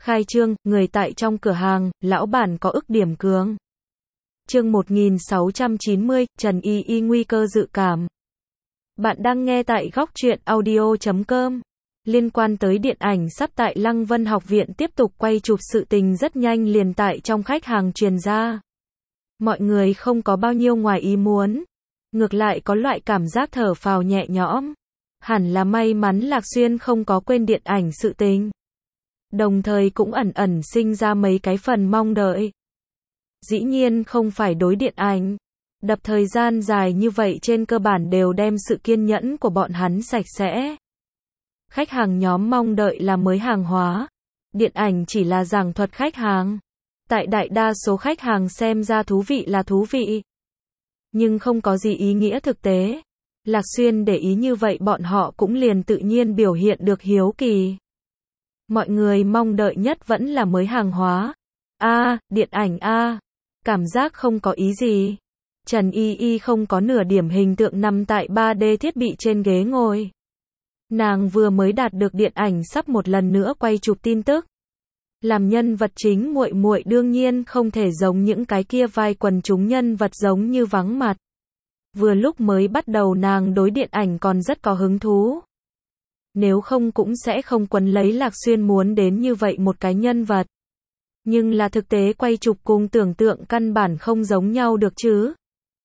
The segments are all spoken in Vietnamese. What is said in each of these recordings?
Khai trương, người tại trong cửa hàng, lão bản có ức điểm cường. Chương 1690, Trần Y Y nguy cơ dự cảm. Bạn đang nghe tại góc truyện audio.com. Liên quan tới điện ảnh sắp tại Lăng Vân Học viện tiếp tục quay chụp, sự tình rất nhanh liền tại trong khách hàng truyền ra. Mọi người không có bao nhiêu ngoài ý muốn, ngược lại có loại cảm giác thở phào nhẹ nhõm. Hẳn là may mắn Lạc Xuyên không có quên điện ảnh sự tình. Đồng thời cũng ẩn ẩn sinh ra mấy cái phần mong đợi. Dĩ nhiên không phải đối điện ảnh. Đập thời gian dài như vậy trên cơ bản đều đem sự kiên nhẫn của bọn hắn sạch sẽ. Khách hàng nhóm mong đợi là mới hàng hóa. Điện ảnh chỉ là giảng thuật khách hàng. Tại đại đa số khách hàng xem ra thú vị là thú vị, nhưng không có gì ý nghĩa thực tế. Lạc Xuyên để ý như vậy, bọn họ cũng liền tự nhiên biểu hiện được hiếu kỳ. Mọi người mong đợi nhất vẫn là mới hàng hóa. Điện ảnh cảm giác không có ý gì. Trần Y Y không có nửa điểm hình tượng nằm tại 3D thiết bị trên ghế ngồi. Nàng vừa mới đạt được điện ảnh sắp một lần nữa quay chụp tin tức. Làm nhân vật chính, muội muội đương nhiên không thể giống những cái kia vai quần chúng nhân vật giống như vắng mặt. Vừa lúc mới bắt đầu nàng đối điện ảnh còn rất có hứng thú. Nếu không cũng sẽ không quấn lấy Lạc Xuyên muốn đến như vậy một cái nhân vật. Nhưng là thực tế quay chụp cùng tưởng tượng căn bản không giống nhau được chứ.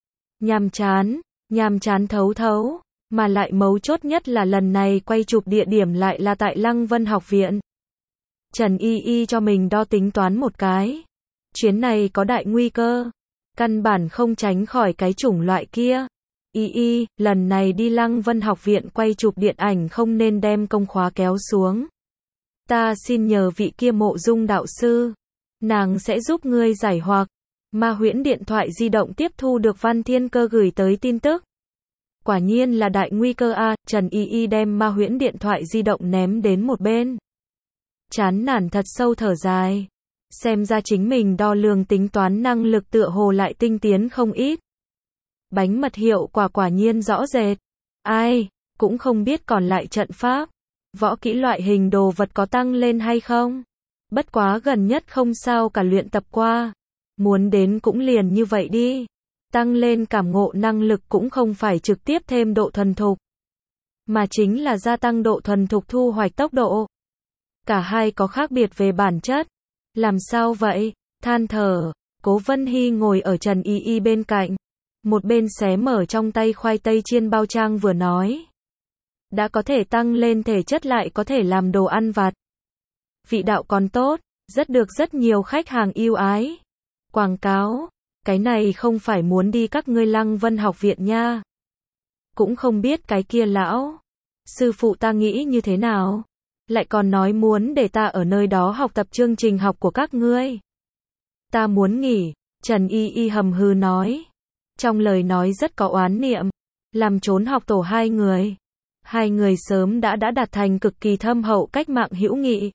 Nhàm chán thấu thấu, mà lại mấu chốt nhất là lần này quay chụp địa điểm lại là tại Lăng Vân Học viện. Trần Y Y cho mình đo tính toán một cái. Chuyến này có đại nguy cơ. Căn bản không tránh khỏi cái chủng loại kia. Y, lần này đi Lăng Vân Học viện quay chụp điện ảnh không nên đem công khóa kéo xuống. Ta xin nhờ vị kia Mộ Dung đạo sư. Nàng sẽ giúp ngươi giải hoặc. Ma Huyễn điện thoại di động tiếp thu được Văn Thiên Cơ gửi tới tin tức. Quả nhiên là đại nguy cơ Trần Y Y đem Ma Huyễn điện thoại di động ném đến một bên. Chán nản thật sâu thở dài. Xem ra chính mình đo lường tính toán năng lực tựa hồ lại tinh tiến không ít. Bánh mật hiệu quả nhiên rõ rệt. Cũng không biết còn lại trận pháp, võ kỹ loại hình đồ vật có tăng lên hay không. Bất quá gần nhất không sao cả, luyện tập qua. Muốn đến cũng liền như vậy đi. Tăng lên cảm ngộ năng lực cũng không phải trực tiếp thêm độ thuần thục, mà chính là gia tăng độ thuần thục, thu hoạch tốc độ. Cả hai có khác biệt về bản chất. Làm sao vậy? Than thở. Cố Vân Hy ngồi ở Trần Y Y bên cạnh, một bên xé mở trong tay khoai tây chiên bao trang vừa nói. Đã có thể tăng lên thể chất lại có thể làm đồ ăn vặt. Vị đạo còn tốt, rất được rất nhiều khách hàng yêu ái. Quảng cáo, cái này không phải muốn đi các ngươi Lăng Vân Học viện nha. Cũng không biết cái kia lão sư phụ ta nghĩ như thế nào. Lại còn nói muốn để ta ở nơi đó học tập chương trình học của các ngươi. Ta muốn nghỉ, Trần Y Y hầm hừ nói. Trong lời nói rất có oán niệm, làm trốn học tổ hai người. Hai người sớm đã đạt thành cực kỳ thâm hậu cách mạng hữu nghị.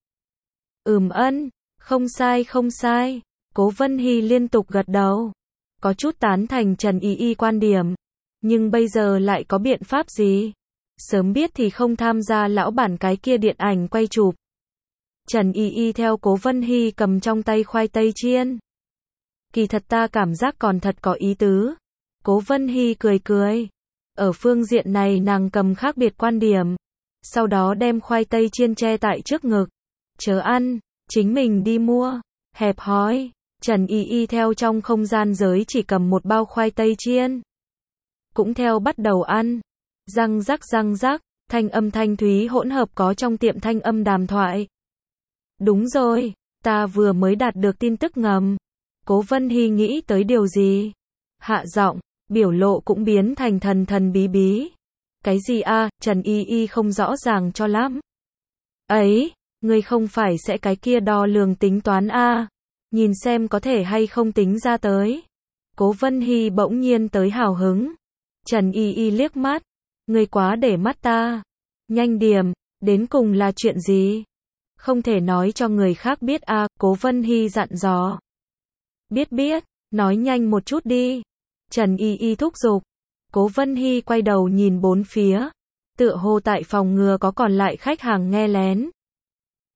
Không sai. Cố Vân Hy liên tục gật đầu, có chút tán thành Trần Y Y quan điểm. Nhưng bây giờ lại có biện pháp gì? Sớm biết thì không tham gia lão bản cái kia điện ảnh quay chụp. Trần Y Y theo Cố Vân Hy cầm trong tay khoai tây chiên. Kỳ thật ta cảm giác còn thật có ý tứ. Cố Vân Hy cười. Ở phương diện này nàng cầm khác biệt quan điểm. Sau đó đem khoai tây chiên che tại trước ngực. Chớ ăn, chính mình đi mua. Hẹp hòi. Trần Y Y theo trong không gian giới chỉ cầm một bao khoai tây chiên. Cũng theo bắt đầu ăn. Răng rắc, thanh âm thanh thúy hỗn hợp có trong tiệm thanh âm đàm thoại. Đúng rồi, ta vừa mới đạt được tin tức ngầm. Cố Vân Hy nghĩ tới điều gì? Hạ giọng, biểu lộ cũng biến thành thần bí. Cái gì Trần Y Y không rõ ràng cho lắm. Ngươi không phải sẽ cái kia đo lường tính toán nhìn xem có thể hay không tính ra tới. Cố Vân Hy bỗng nhiên tới hào hứng. Trần Y Y liếc mắt. Ngươi quá để mắt ta. Nhanh điểm, đến cùng là chuyện gì? Không thể nói cho người khác biết Cố Vân Hy dặn dò. Biết, nói nhanh một chút đi. Trần Y Y thúc giục. Cố Vân Hy quay đầu nhìn bốn phía. Tựa hồ tại phòng ngừa có còn lại khách hàng nghe lén.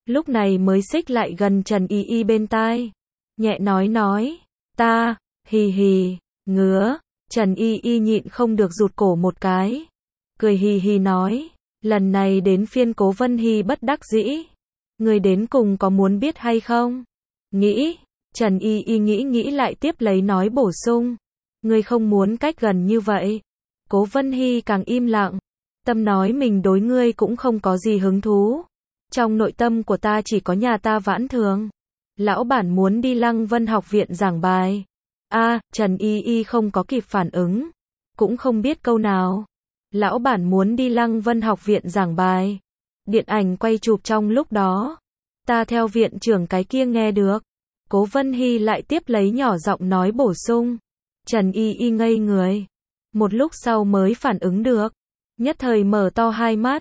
Lúc này mới xích lại gần Trần Y Y bên tai. Nhẹ nói, ta, hì hì, ngứa. Trần Y Y nhịn không được rụt cổ một cái. Cười hì hì nói, lần này đến phiên Cố Vân Hy bất đắc dĩ. Người đến cùng có muốn biết hay không? Nghĩ. Trần Y Y nghĩ lại tiếp lấy nói bổ sung. Người không muốn cách gần như vậy. Cố Vân Hy càng im lặng. Tâm nói mình đối ngươi cũng không có gì hứng thú. Trong nội tâm của ta chỉ có nhà ta Vãn Thường. Lão bản muốn đi Lăng Vân học viện giảng bài. Trần Y Y không có kịp phản ứng. Cũng không biết câu nào. Lão bản muốn đi Lăng Vân học viện giảng bài. Điện ảnh quay chụp trong lúc đó. Ta theo viện trưởng cái kia nghe được. Cố Vân Hy lại tiếp lấy nhỏ giọng nói bổ sung. Trần Y Y ngây người. Một lúc sau mới phản ứng được. Nhất thời mở to hai mắt.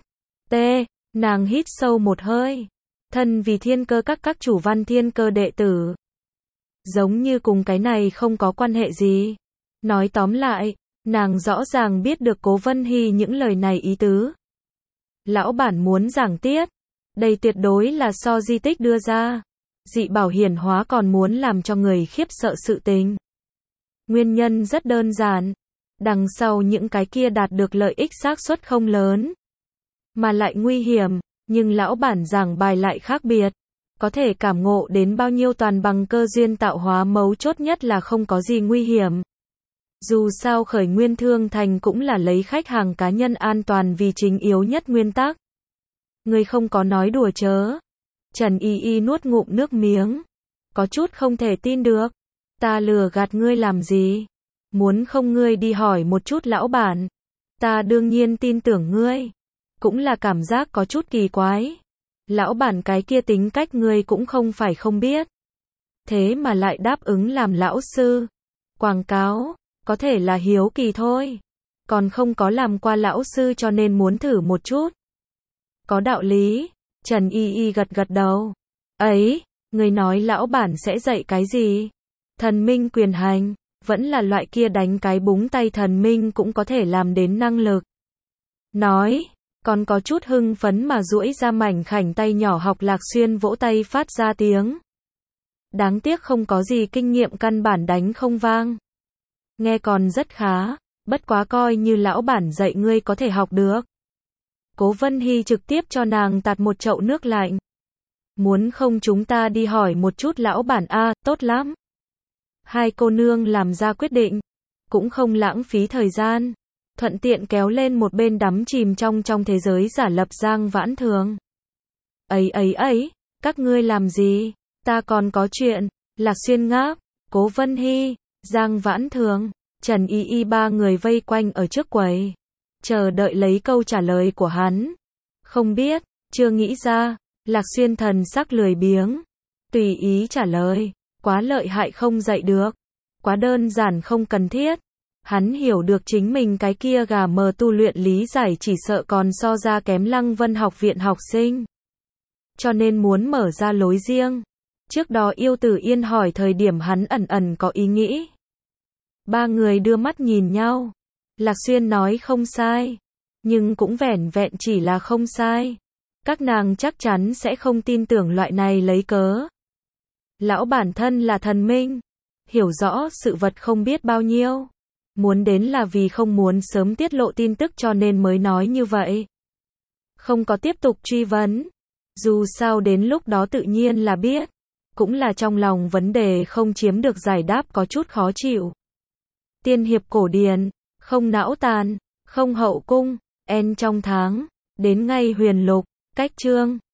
Nàng hít sâu một hơi. Thân vì thiên cơ các chủ văn thiên cơ đệ tử. Giống như cùng cái này không có quan hệ gì. Nói tóm lại, nàng rõ ràng biết được Cố Vân Hy những lời này ý tứ. Lão bản muốn giảng tiết. Đây tuyệt đối là so di tích đưa ra. Dị bảo hiển hóa còn muốn làm cho người khiếp sợ sự tình. Nguyên nhân rất đơn giản. Đằng sau những cái kia đạt được lợi ích xác suất không lớn. Mà lại nguy hiểm, nhưng lão bản giảng bài lại khác biệt. Có thể cảm ngộ đến bao nhiêu toàn bằng cơ duyên tạo hóa, mấu chốt nhất là không có gì nguy hiểm. Dù sao khởi nguyên thương thành cũng là lấy khách hàng cá nhân an toàn vì chính yếu nhất nguyên tắc. Người không có nói đùa chớ. Trần Y Y nuốt ngụm nước miếng. Có chút không thể tin được. Ta lừa gạt ngươi làm gì? Muốn không ngươi đi hỏi một chút lão bản. Ta đương nhiên tin tưởng ngươi. Cũng là cảm giác có chút kỳ quái. Lão bản cái kia tính cách ngươi cũng không phải không biết. Thế mà lại đáp ứng làm lão sư. Quảng cáo, có thể là hiếu kỳ thôi. Còn không có làm qua lão sư cho nên muốn thử một chút. Có đạo lý. Trần Y Y gật đầu. Ấy, người nói lão bản sẽ dạy cái gì? Thần minh quyền hành, vẫn là loại kia đánh cái búng tay thần minh cũng có thể làm đến năng lực. Nói, còn có chút hưng phấn mà duỗi ra mảnh khảnh tay nhỏ. Học Lạc Xuyên vỗ tay phát ra tiếng. Đáng tiếc không có gì kinh nghiệm, căn bản đánh không vang. Nghe còn rất khá, bất quá coi như lão bản dạy ngươi có thể học được. Cố Vân Hy trực tiếp cho nàng tạt một chậu nước lạnh. Muốn không chúng ta đi hỏi một chút lão bản tốt lắm. Hai cô nương làm ra quyết định, cũng không lãng phí thời gian, thuận tiện kéo lên một bên đắm chìm trong thế giới giả lập Giang Vãn Thường. Ấy, các ngươi làm gì? Ta còn có chuyện. Lạc Xuyên ngáp, Cố Vân Hy, Giang Vãn Thường, Trần Y Y ba người vây quanh ở trước quầy, chờ đợi lấy câu trả lời của hắn. Không biết, chưa nghĩ ra. Lạc Xuyên thần sắc lười biếng, tùy ý trả lời. Quá lợi hại không dạy được. Quá đơn giản không cần thiết. Hắn hiểu được chính mình cái kia gà mờ tu luyện lý giải chỉ sợ còn so ra kém Lăng Vân học viện học sinh. Cho nên muốn mở ra lối riêng. Trước đó Yêu Tử Yên hỏi thời điểm hắn ẩn có ý nghĩ. Ba người đưa mắt nhìn nhau. Lạc Xuyên nói không sai. Nhưng cũng vẻn vẹn chỉ là không sai. Các nàng chắc chắn sẽ không tin tưởng loại này lấy cớ. Lão bản thân là thần minh. Hiểu rõ sự vật không biết bao nhiêu. Muốn đến là vì không muốn sớm tiết lộ tin tức cho nên mới nói như vậy. Không có tiếp tục truy vấn. Dù sao đến lúc đó tự nhiên là biết. Cũng là trong lòng vấn đề không chiếm được giải đáp có chút khó chịu. Tiên hiệp cổ điển, không não tàn, không hậu cung, trong tháng, đến ngay huyền lục, cách chương.